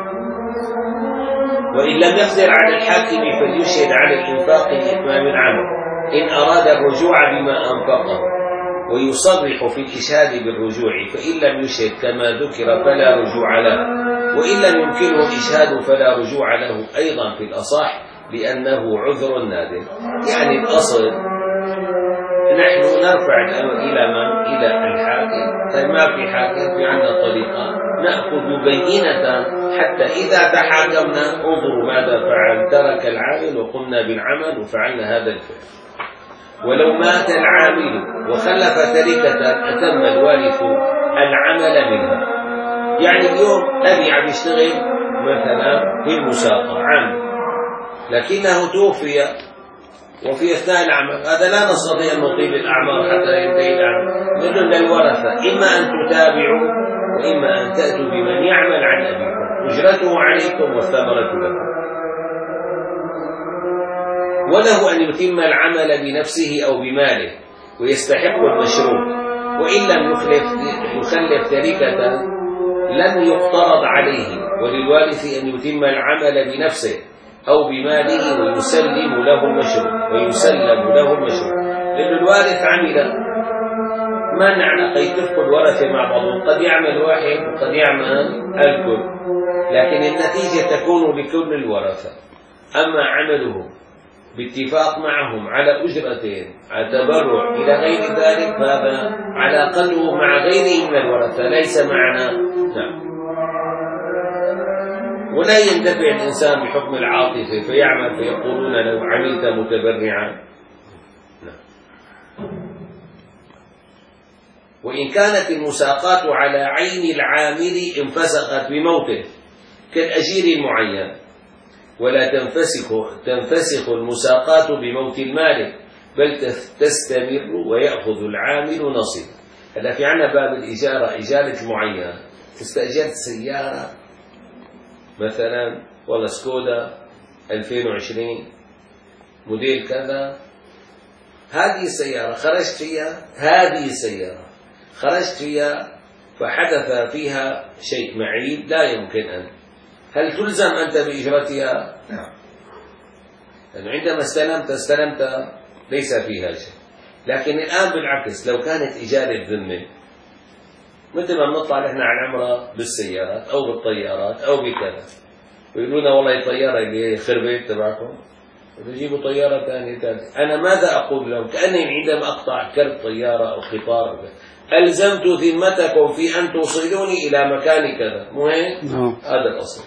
[SPEAKER 1] وإن لم يقدر على الحاكم فليشهد على الإنفاق لإتمام العمل إن أراد الرجوع بما أنفقه، ويصرح في الإشهاد بالرجوع، فإن لم يشهد كما ذكر فلا رجوع له، وإن لم يمكنه الإشهاد فلا رجوع له أيضا في الأصح لأنه عذر نادر. يعني الأصل نحن نرفع الأمر إلى من؟ إلى الحاكم. طيب ما في حاكم، في عندنا طريقة نأخذ بينة حتى إذا تحاكمنا انظروا ماذا فعل، ترك العامل وقمنا بالعمل وفعلنا هذا الفعل. ولو مات العامل وخلف تركة أتم الوارث العمل منها. يعني اليوم أبي عم يشتغل مثلا في المساقة عام، لكنه توفي وفي أثناء العمل، هذا لا نستطيع أن نطيل الأعمار حتى ينتهي العمل. نقول للورثة إما أن تتابعوا وإما أن تأتوا بمن يعمل عن أبيكم أجرته عليكم والثمرة لكم، وله أن يتم العمل بنفسه أو بماله ويستحق المشروط، وإن لم يخلف, يخلف تركة لم يقترض عليه، وللوارث أن يتم العمل بنفسه أو بماله ويسلم له المشروط ويسلم له المشروط. لأن الوارث عمل ما نعنى قد تفقد ورثة مع بعضهم، قد يعمل واحد وقد يعمل الكل، لكن النتيجة تكون لكل الورثة. أما عمله باتفاق معهم على أجرتين على تبرع إلى غير ذلك فهذا على أقله مع غيره من الورثة ليس معنا. نعم. ولا يندفع الإنسان بحكم العاطفة فيعمل فيقولون لو عملت متبرعا. نعم. وإن كانت المساقات على عين العامل انفسخت بموته كالأجير المعين، ولا تنفسخ تنفسخ المساقات بموت المالك بل تستمر ويأخذ العامل نصيبه. هذا في عنا باب الإجارة، إجارة المعين. استأجرت سيارة مثلا والله سكودا ألفين وعشرين موديل كذا، هذه السيارة خرجت فيها هذه السيارة خرجت فيها فحدث فيها شيء معيب لا يمكن أن، هل تلزم أنت بإجرتها؟ نعم. لأنه عندما استلمت استلمت ليس فيها شيء. لكن الآن بالعكس، لو كانت إجارة ذمة مثل ما بنطلع نحن على العمرة بالسيارات أو بالطيارات أو بكذا، ويقولون والله الطيارة اللي خربت تبعكم وتجيبوا طيارة ثانية ثالثة، أنا ماذا أقول لهم؟ كأني عندما أقطع كرت طيارة أو قطار ألزمت ذمتكم في أن توصلوني إلى مكان كذا، مو هيك؟ هذا الأصل.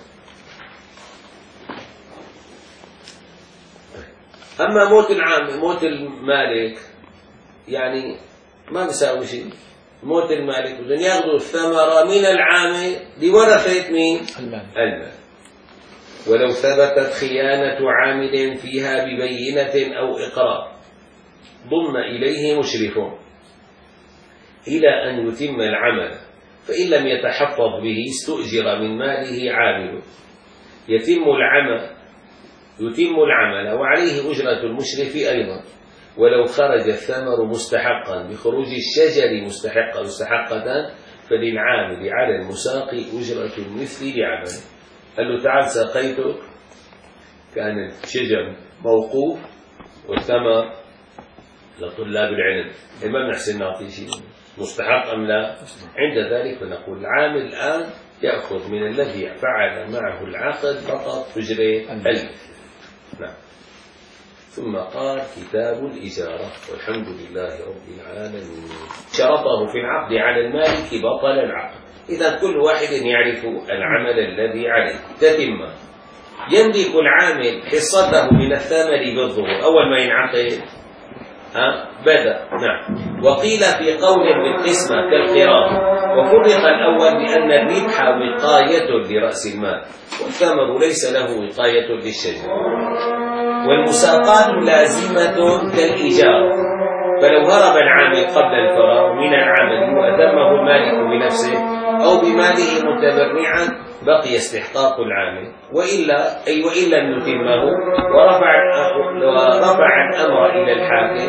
[SPEAKER 1] أما موت العام موت المالك يعني ما بيساوي شيء. موت المالك بدهم ياخذوا الثمرة من العامل لورثة مين؟ المال. المال. ولو ثبتت خيانة عامل فيها ببينة أو إقرار ضم إليه مشرف إلى أن يتم العمل، فإن لم يتحفظ به استؤجر من ماله عامل يتم العمل يتم العمل وعليه أجرة المشرف أيضا، ولو خرج الثمر مستحقا بخروج الشجر مستحقا مستحقة فللعامل على المساقي أجرة المثل لعمله. قال له تعال ساقيتك، كان الشجر موقوف والثمر لطلاب العلم، ما بنحسن نعطي شيء مستحق أم لا؟ عند ذلك فنقول العامل الآن يأخذ من الذي فعل معه العقد فقط أجرة المثل. نعم. ثم قال كتاب الإجارة، والحمد لله رب العالمين. شرطه في العقد على المالك بطل العقد. إذا كل واحد يعرف العمل الذي عليه تتم. يملك العامل حصته من الثمر بالظهور أول ما ينعقد ها بدأ. نعم. وقيل في قول بالقسمة كالقراء، وفرق الأول بأن الربح وقاية لرأس المال والثمر ليس له وقاية للشجر. والمساقات لازمة كالإيجار، فلو هرب العامل قبل الفراغ من العمل وأتمه المالك بنفسه أو بماله متبرعا بقي استحقاق العامل، وإلا أي وإن لم يتمه ورفع ورفع الأمر إلى الحاكم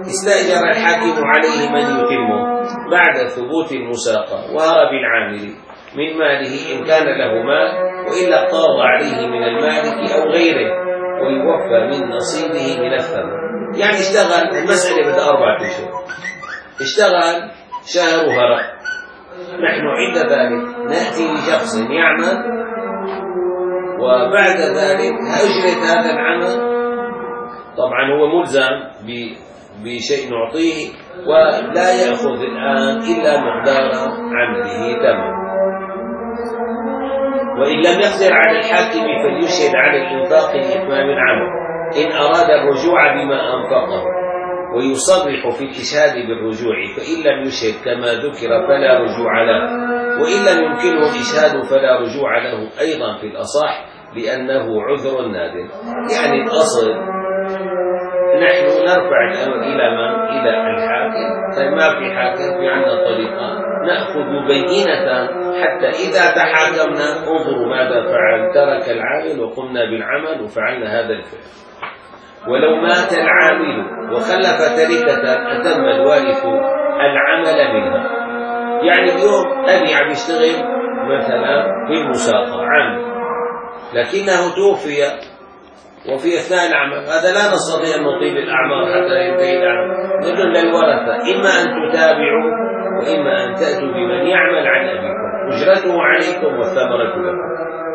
[SPEAKER 1] استأجر الحاكم عليه من يتمه بعد ثبوت المساقة وهرب العامل من ماله إن كان له مال، وإلا اقترض عليه من المالك أو غيره ويوفى من نصيبه من الثمن. يعني اشتغل، المسألة بدها أربعة أشهر، اشتغل شهر وهرب، نحن عند ذلك نأتي لشخص يعمل وبعد ذلك أجرة هذا العمل طبعا هو ملزم بشيء نعطيه ولا يأخذ الآن إلا مقدار عمله تمام. وإن لم يقدر على الحاكم فليشهد على الإنفاق لإتمام العمل إن أراد الرجوع بما أنفقه، ويصرح في الإشهاد بالرجوع، فإن لم يشهد كما ذكر فلا رجوع له، وإن لم يمكنه الإشهاد فلا رجوع له أيضا في الأصح لأنه عذر نادر. يعني الأصل نحن نرفع الأمر إلى من؟ إلى الحاكم. طيب ما في حاكم، في عندنا طريقة نأخذ بينة حتى إذا تحاكمنا انظروا ماذا فعل، ترك العامل وقمنا بالعمل وفعلنا هذا الفعل. ولو مات العامل وخلف تركة أتم الوارث العمل منها. يعني اليوم أبي عم يشتغل مثلا في المساقة عام لكنه توفي وفي أثناء العمل، هذا لا نستطيع أن نطيل الأعمار حتى ينتهي العمل. نقول للورثة إما أن تتابعوا وإما أن تأتوا بمن يعمل عن أبيكم أجرته عليكم والثمرة لكم.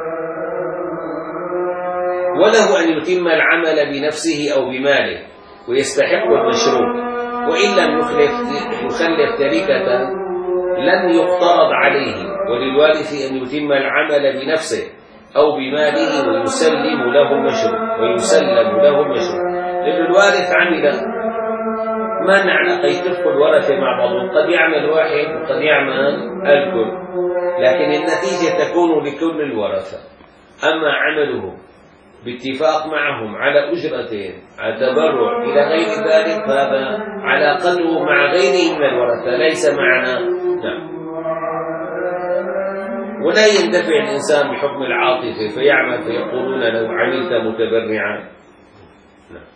[SPEAKER 1] وله أن يتم العمل بنفسه أو بماله ويستحق المشروع، وإن لم يخلف, يخلف تركة لم يقترض عليه، وللوارث أن يتم العمل بنفسه أو بماله ويسلم له المشروع ويسلم له المشروع. لأن الوارث عمل ما معنى قد تدخل الورثة مع بعضهم، قد يعمل واحد وقد يعمل الكل، لكن النتيجة تكون لكل الورثة. أما عمله باتفاق معهم على أجرتين على تبرع إلى غير ذلك فهذا علاقته مع غيره من الورثة ليس معنا. نعم. ولا يندفع الإنسان بحكم العاطفة فيعمل فيقولون لو عملت متبرعا. نعم.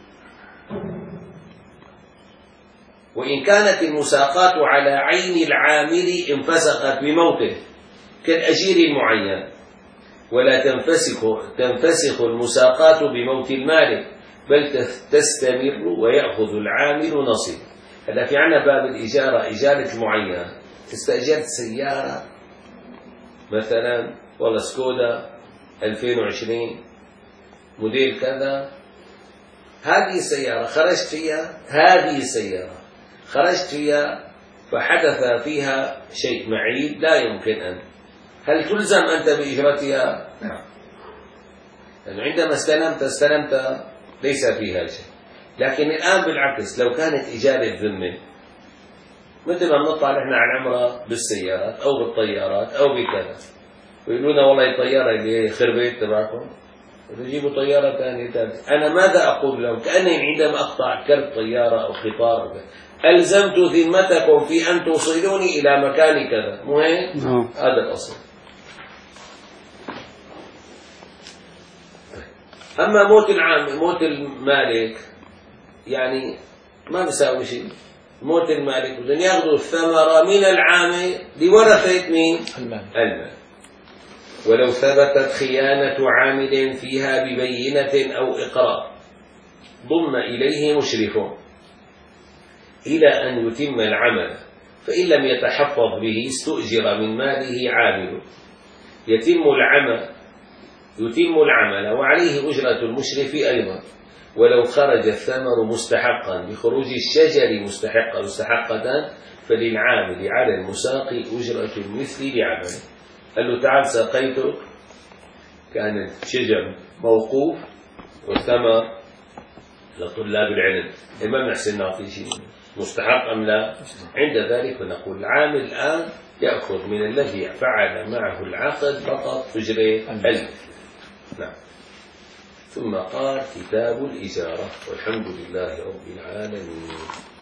[SPEAKER 1] وإن كانت المساقات على عين العامل انفسخت بموته كالأجير المعين، ولا تنفسخ تنفسخ المساقات بموت المالك بل تستمر ويأخذ العامل نصيب. هذا في عنا باب الإجارة، إجارة المعين. استأجرت سيارة مثلا والله سكودا ألفين وعشرين موديل كذا، هذه السيارة خرجت فيها هذه السيارة خرجت فيها فحدث فيها شيء معيب لا يمكن أن، هل تلزم أنت بإجرتها؟ نعم. لأنه عندما استلمت استلمت ليس فيها شيء. لكن الآن بالعكس، لو كانت إجارة ذمة مثل ما نطلع نحن على العمرة بالسيارات أو بالطيارات أو بكذا، ويقولون والله الطيارة اللي خربت تبعكم تجيبوا طيارة ثانية ثالثة. أنا ماذا أقول لهم؟ كأني عندما أقطع كرت طيارة أو قطار ألزمت ذمتكم في أن توصلوني إلى مكان كذا، مو هيك؟ هذا الأصل. أما موت العام موت المالك يعني ما بيساوي شيء. موت المالك بدهم ياخذوا الثمرة من العام لورثة مين؟ المال. المال. ولو ثبتت خيانة عامل فيها ببينة أو إقرار ضم إليه مشرف إلى أن يتم العمل، فإن لم يتحفظ به استؤجر من ماله عامل يتم العمل يتم العمل وعليه أجرة المشرف أيضا. ولو خرج الثمر مستحقا بخروج الشجر مستحقا مستحقة فللعامل على المساقي أجرة المثل لعمله. قال له تعال سقيتك، كان الشجر موقوف والثمر لطلاب العلم، ما بنحسن نعطي شيء مستحق أم لا. عند ذلك نقول العامل الآن يأخذ من الذي فعل معه العقد فقط أجرة المثل. نعم. ثم قال كتاب الإجارة، والحمد لله رب العالمين.